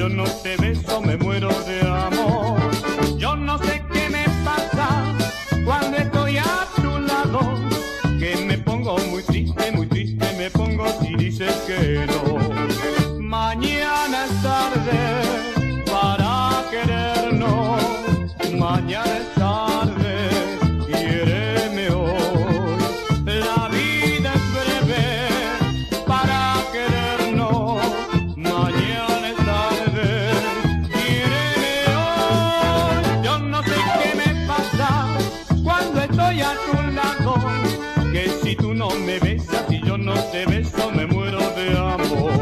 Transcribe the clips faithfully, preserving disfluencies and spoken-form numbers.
no te beso me muero de amor. Yo no sé qué me pasa cuando estoy a tu lado, que me pongo muy triste, muy triste me pongo si dices que no. Mañana es tarde para querernos, mañana es tarde, quiéreme hoy. La vida es breve para querernos, mañana es tarde, quiéreme hoy. Yo no sé qué me pasa cuando estoy a tu lado, que si tú no me besas y yo no te beso me muero de amor.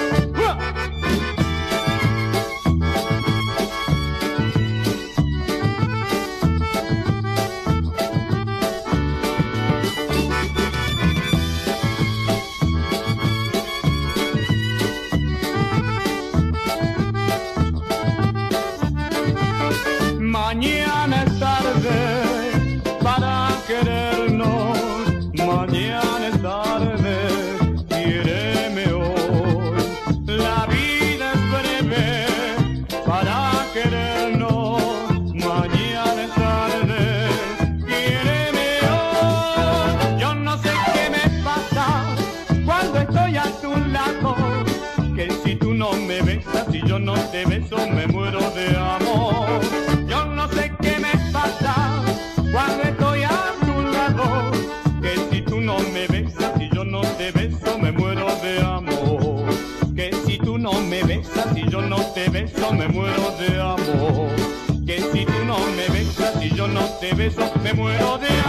Mañana es tarde para querernos, mañana es tarde, quiéreme hoy. La vida es breve para querernos, mañana es tarde, quiéreme hoy. Yo no sé qué me pasa cuando estoy a tu lado, que si tú no me besas y yo no te beso me muero de amor. Yo no sé qué me pasa cuando estoy a tu lado, que si tú no me besas y yo no te beso me muero de amor. Que si tú no me besas y yo no te beso me muero de amor. Que si tú no me besas y yo no te beso me muero de amor.